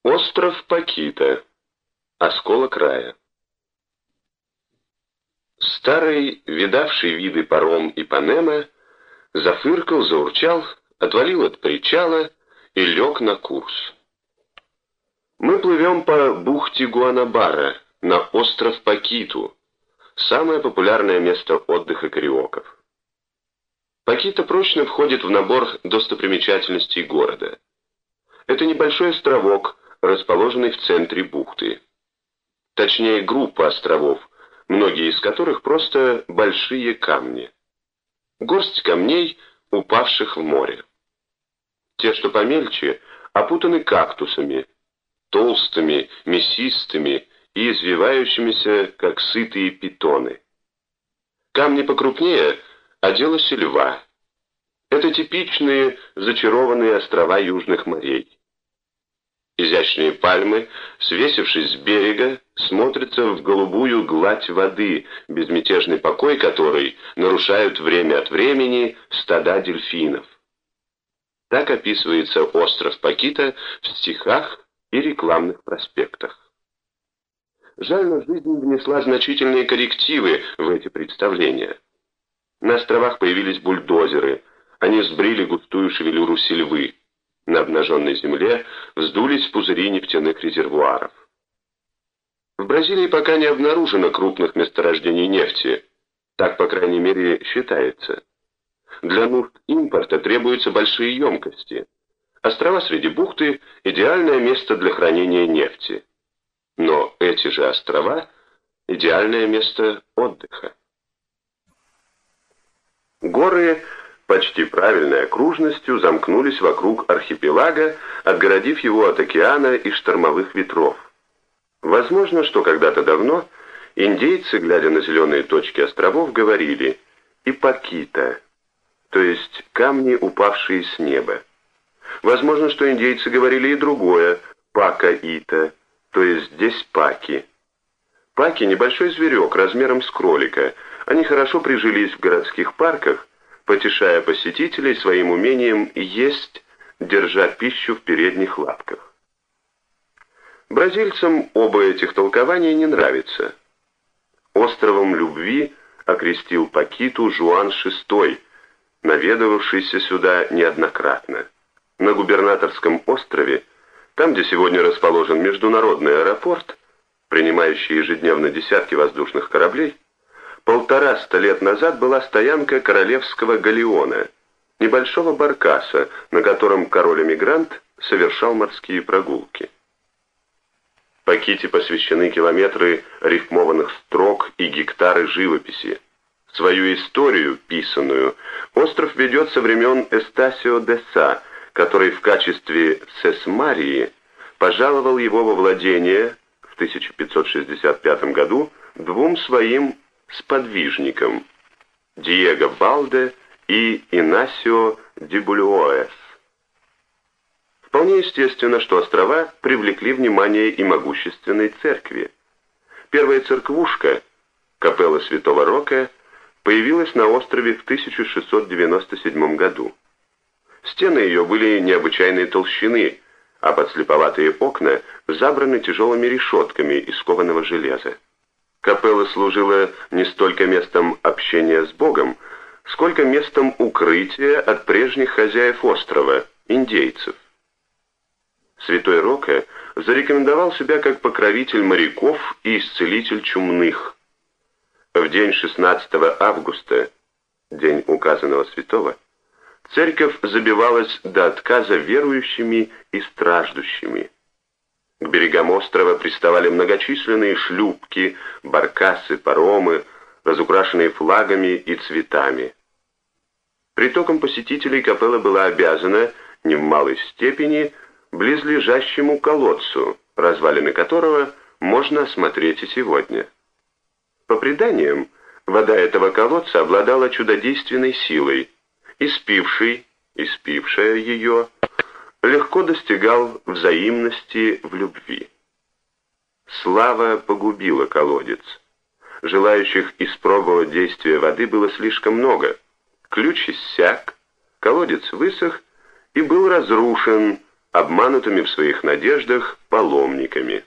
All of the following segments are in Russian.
Остров Пакита. Осколок рая. Старый, видавший виды паром Ипанема, зафыркал, заурчал, отвалил от причала и лег на курс. Мы плывем по бухте Гуанабара на остров Пакиту, самое популярное место отдыха кариоков. Пакита прочно входит в набор достопримечательностей города. Это небольшой островок, расположенный в центре бухты. Точнее, группа островов, многие из которых просто большие камни. Горсть камней, упавших в море. Те, что помельче, опутаны кактусами, толстыми, мясистыми и извивающимися, как сытые питоны. Камни покрупнее оделась льва. Это типичные зачарованные острова южных морей. Изящные пальмы, свесившись с берега, смотрятся в голубую гладь воды, безмятежный покой которой нарушают время от времени стада дельфинов. Так описывается остров Пакита в стихах и рекламных проспектах. Жаль, но жизнь внесла значительные коррективы в эти представления. На островах появились бульдозеры, они сбрили густую шевелюру сельвы. На обнаженной земле вздулись пузыри нефтяных резервуаров. В Бразилии пока не обнаружено крупных месторождений нефти, так, по крайней мере, считается. Для нужд импорта требуются большие емкости. Острова среди бухты – идеальное место для хранения нефти. Но эти же острова – идеальное место отдыха. Горы почти правильной окружностью замкнулись вокруг архипелага, отгородив его от океана и штормовых ветров. Возможно, что когда-то давно индейцы, глядя на зеленые точки островов, говорили «Ипакита», то есть камни, упавшие с неба. Возможно, что индейцы говорили и другое «Пакаита», то есть здесь паки. Паки – небольшой зверек размером с кролика. Они хорошо прижились в городских парках, потешая посетителей своим умением есть, держа пищу в передних лапках. Бразильцам оба этих толкования не нравятся. Островом любви окрестил Пакиту Жуан VI, наведывавшийся сюда неоднократно. На губернаторском острове, там, где сегодня расположен международный аэропорт, принимающий ежедневно десятки воздушных кораблей, 150 лет назад была стоянка королевского галеона, небольшого баркаса, на котором король-эмигрант совершал морские прогулки. Паките посвящены километры рифмованных строк и гектары живописи. Свою историю, писанную, остров ведет со времен Эстасио де Са, который в качестве Сесмарии пожаловал его во владение в 1565 году двум своим сподвижникам Диего Балде и Инасио ди Булюоэс. Вполне естественно, что острова привлекли внимание и могущественной церкви. Первая церквушка, капелла Святого Рока, появилась на острове в 1697 году. Стены ее были необычайной толщины, а подслеповатые окна забраны тяжелыми решетками из кованого железа. Капелла служила не столько местом общения с Богом, сколько местом укрытия от прежних хозяев острова, индейцев. Святой Рока зарекомендовал себя как покровитель моряков и исцелитель чумных. В день 16 августа, день указанного святого, церковь забивалась до отказа верующими и страждущими. К берегам острова приставали многочисленные шлюпки, баркасы, паромы, разукрашенные флагами и цветами. Притоком посетителей капелла была обязана, не в малой степени, близлежащему колодцу, развалины которого можно осмотреть и сегодня. По преданиям, вода этого колодца обладала чудодейственной силой, и испившая ее, легко достигал взаимности в любви. Слава погубила колодец. Желающих испробовать действие воды было слишком много. Ключ иссяк, колодец высох и был разрушен, обманутыми в своих надеждах паломниками.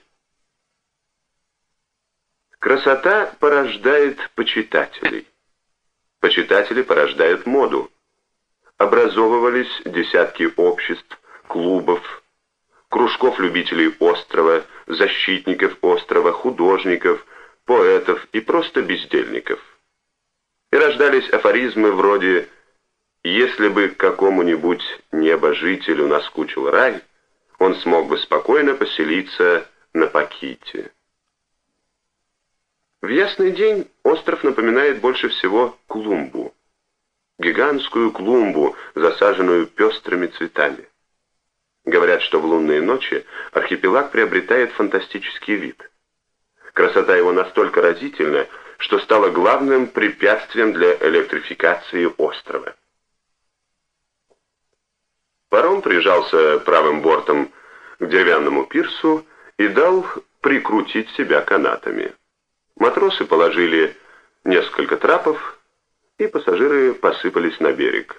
Красота порождает почитателей. Почитатели порождают моду. Образовывались десятки обществ, клубов, кружков любителей острова, защитников острова, художников, поэтов и просто бездельников. И рождались афоризмы вроде «Если бы какому-нибудь небожителю наскучил рай, он смог бы спокойно поселиться на Паките». В ясный день остров напоминает больше всего клумбу. Гигантскую клумбу, засаженную пестрыми цветами. Говорят, что в лунные ночи архипелаг приобретает фантастический вид. Красота его настолько разительна, что стала главным препятствием для электрификации острова. Паром прижался правым бортом к деревянному пирсу и дал прикрутить себя канатами. Матросы положили несколько трапов, и пассажиры посыпались на берег.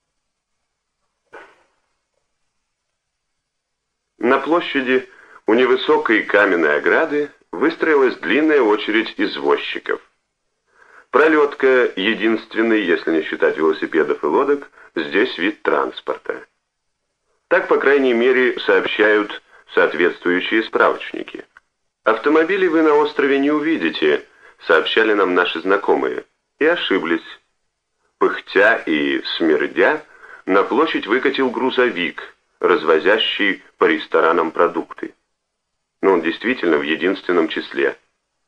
На площади у невысокой каменной ограды выстроилась длинная очередь извозчиков. Пролетка — единственный, если не считать велосипедов и лодок, здесь вид транспорта. Так, по крайней мере, сообщают соответствующие справочники. «Автомобилей вы на острове не увидите», — сообщали нам наши знакомые, и ошиблись. Пыхтя и смердя, на площадь выкатил грузовик, развозящий по ресторанам продукты. Но он действительно в единственном числе.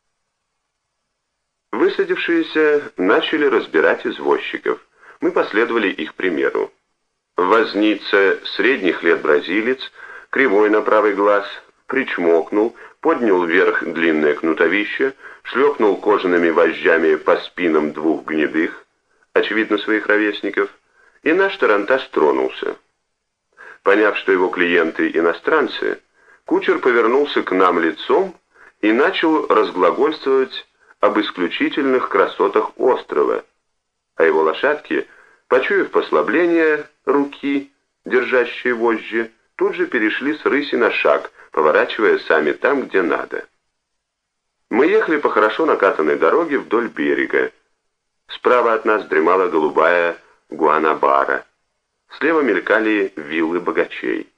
Высадившиеся начали разбирать извозчиков. Мы последовали их примеру. Возница средних лет бразилец, кривой на правый глаз, причмокнул, поднял вверх длинное кнутовище, шлепнул кожаными вожжами по спинам двух гнедых, очевидно своих ровесников, и наш тарантас тронулся. Поняв, что его клиенты иностранцы, кучер повернулся к нам лицом и начал разглагольствовать об исключительных красотах острова, а его лошадки, почуяв послабление руки, держащие вожжи, тут же перешли с рыси на шаг, поворачивая сами там, где надо. Мы ехали по хорошо накатанной дороге вдоль берега. Справа от нас дремала голубая Гуанабара. Слева мелькали виллы богачей.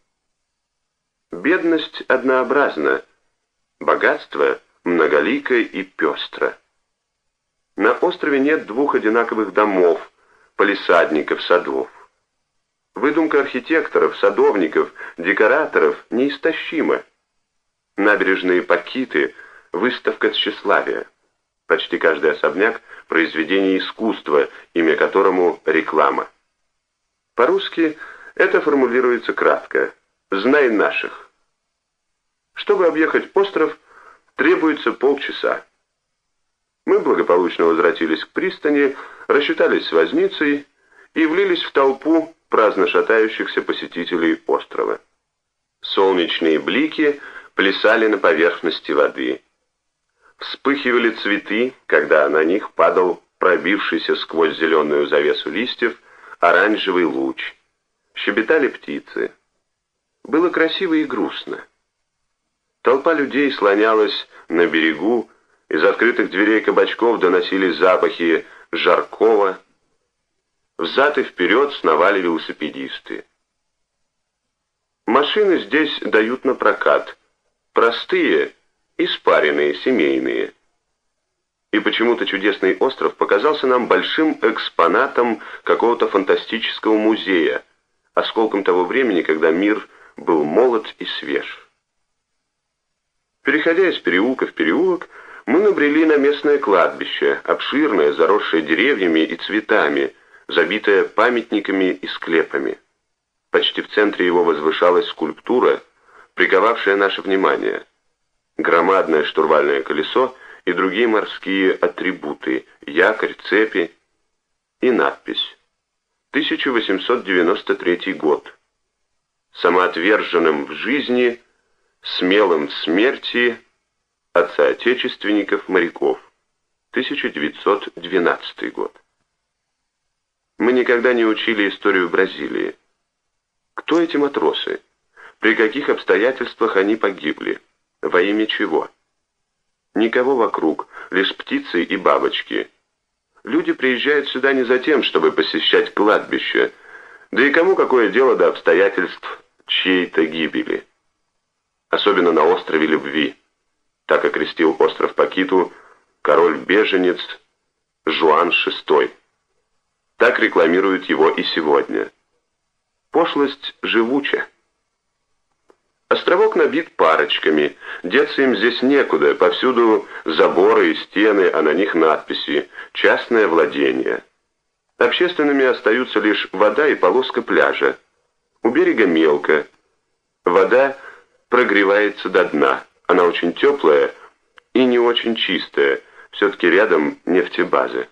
Бедность однообразна, богатство многолико и пестро. На острове нет двух одинаковых домов, палисадников, садов. Выдумка архитекторов, садовников, декораторов неистощима. Набережные Пакиты — выставка тщеславия. Почти каждый особняк — произведение искусства, имя которому реклама. По-русски это формулируется кратко: «Знай наших». Чтобы объехать остров, требуется полчаса. Мы благополучно возвратились к пристани, рассчитались с возницей и влились в толпу праздно шатающихся посетителей острова. Солнечные блики плясали на поверхности воды. Вспыхивали цветы, когда на них падал пробившийся сквозь зеленую завесу листьев оранжевый луч. Щебетали птицы. Было красиво и грустно. Толпа людей слонялась на берегу, из открытых дверей кабачков доносились запахи жаркого. Взад и вперед сновали велосипедисты. Машины здесь дают на прокат. Простые и спаренные, семейные. И почему-то чудесный остров показался нам большим экспонатом какого-то фантастического музея, осколком того времени, когда мир был молод и свеж. Переходя из переулка в переулок, мы набрели на местное кладбище, обширное, заросшее деревьями и цветами, забитое памятниками и склепами. Почти в центре его возвышалась скульптура, приковавшая наше внимание. Громадное штурвальное колесо и другие морские атрибуты, якорь, цепи и надпись: 1893 год. Самоотверженным в жизни, смелым в смерти от соотечественников-моряков. 1912 год. Мы никогда не учили историю Бразилии. Кто эти матросы? при каких обстоятельствах они погибли, во имя чего. Никого вокруг, лишь птицы и бабочки. Люди приезжают сюда не за тем, чтобы посещать кладбище, да и кому какое дело до обстоятельств чьей-то гибели. Особенно на острове Любви, так окрестил остров Пакиту король-беженец Жуан VI. Так рекламируют его и сегодня. Пошлость живуча. Островок набит парочками, деться им здесь некуда, повсюду заборы и стены, а на них надписи «Частное владение». Общественными остаются лишь вода и полоска пляжа. У берега мелко. Вода прогревается до дна. Она очень теплая и не очень чистая. Все-таки рядом нефтебазы.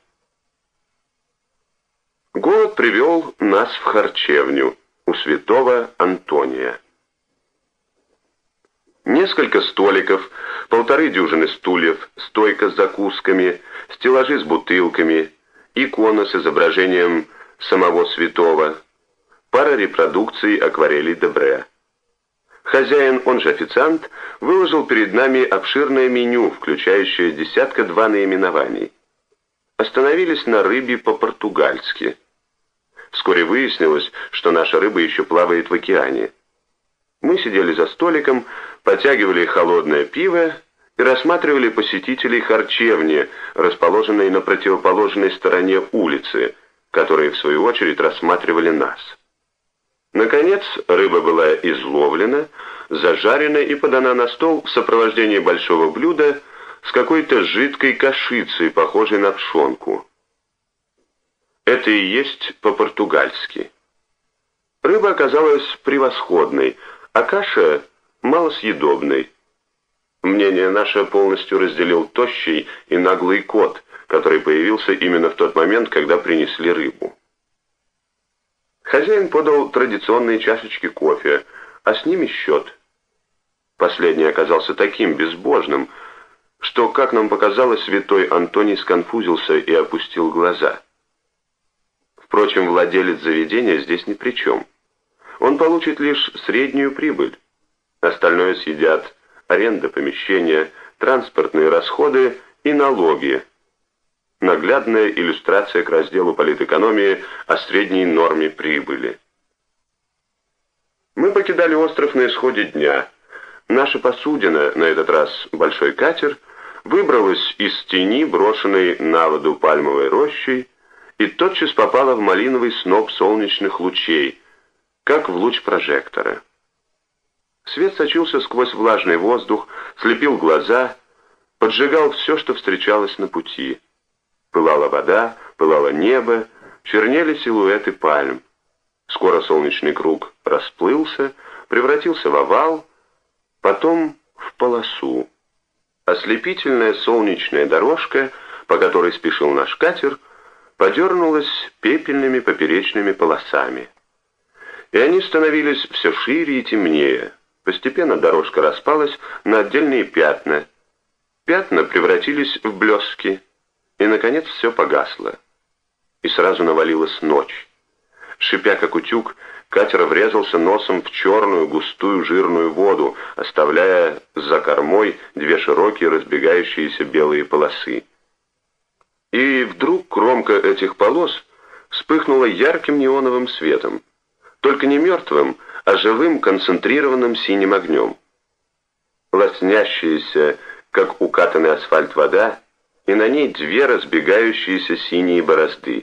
Голод привел нас в харчевню у святого Антония. Несколько столиков, 1,5 дюжины стульев, стойка с закусками, стеллажи с бутылками, икона с изображением самого святого, пара репродукций акварелей Дебре. Хозяин, он же официант, выложил перед нами обширное меню, включающее 12 наименований. Остановились на рыбе по-португальски. Вскоре выяснилось, что наша рыба еще плавает в океане. Мы сидели за столиком, потягивали холодное пиво и рассматривали посетителей харчевни, расположенной на противоположной стороне улицы, которые, в свою очередь, рассматривали нас. Наконец, рыба была изловлена, зажарена и подана на стол в сопровождении большого блюда с какой-то жидкой кашицей, похожей на пшенку. Это и есть по-португальски. Рыба оказалась превосходной, а каша малосъедобной. Мнение наше полностью разделил тощий и наглый кот, который появился именно в тот момент, когда принесли рыбу. Хозяин подал традиционные чашечки кофе, а с ними счет. Последний оказался таким безбожным, что, как нам показалось, святой Антоний сконфузился и опустил глаза. Впрочем, владелец заведения здесь ни при чем. Он получит лишь среднюю прибыль. Остальное съедят аренда помещения, транспортные расходы и налоги. Наглядная иллюстрация к разделу политэкономии о средней норме прибыли. Мы покидали остров на исходе дня. Наша посудина, на этот раз большой катер, выбралась из тени, брошенной на воду пальмовой рощей, и тотчас попала в малиновый сноп солнечных лучей, как в луч прожектора. Свет сочился сквозь влажный воздух, слепил глаза, поджигал все, что встречалось на пути. Пылала вода, пылало небо, чернели силуэты пальм. Скоро солнечный круг расплылся, превратился в овал, потом в полосу. Ослепительная солнечная дорожка, по которой спешил наш катер, подернулась пепельными поперечными полосами. И они становились все шире и темнее. Постепенно дорожка распалась на отдельные пятна. Пятна превратились в блески. И, наконец, все погасло. И сразу навалилась ночь. Шипя, как утюг, катер врезался носом в черную, густую, жирную воду, оставляя за кормой 2 широкие, разбегающиеся белые полосы. И вдруг кромка этих полос вспыхнула ярким неоновым светом. Только не мертвым, а живым концентрированным синим огнем. Лоснящаяся, как укатанный асфальт, вода, и на ней 2 разбегающиеся синие борозды.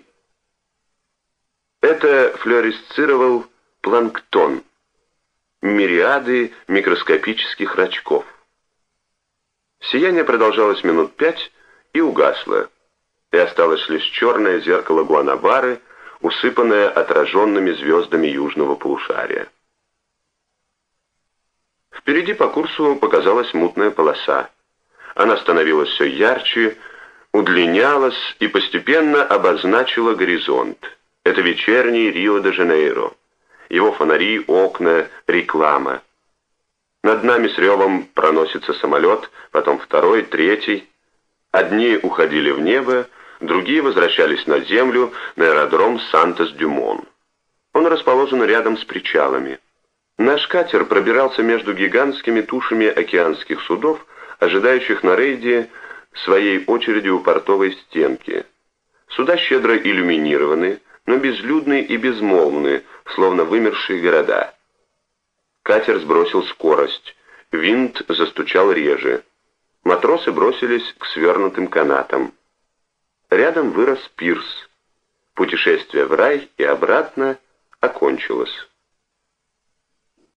Это флуоресцировал планктон, мириады микроскопических рачков. Сияние продолжалось минут 5 и угасло, и осталось лишь черное зеркало Гуанабары, усыпанное отраженными звездами южного полушария. Впереди по курсу показалась мутная полоса. Она становилась все ярче, удлинялась и постепенно обозначила горизонт. Это вечерний Рио-де-Жанейро. Его фонари, окна, реклама. Над нами с ревом проносится самолет, потом 2-й, 3-й. Одни уходили в небо, другие возвращались на землю, на аэродром Сантос-Дюмон. Он расположен рядом с причалами. Наш катер пробирался между гигантскими тушами океанских судов, ожидающих на рейде своей очереди у портовой стенки. Суда щедро иллюминированы, но безлюдны и безмолвны, словно вымершие города. Катер сбросил скорость, винт застучал реже. Матросы бросились к свернутым канатам. Рядом вырос пирс. Путешествие в рай и обратно окончилось.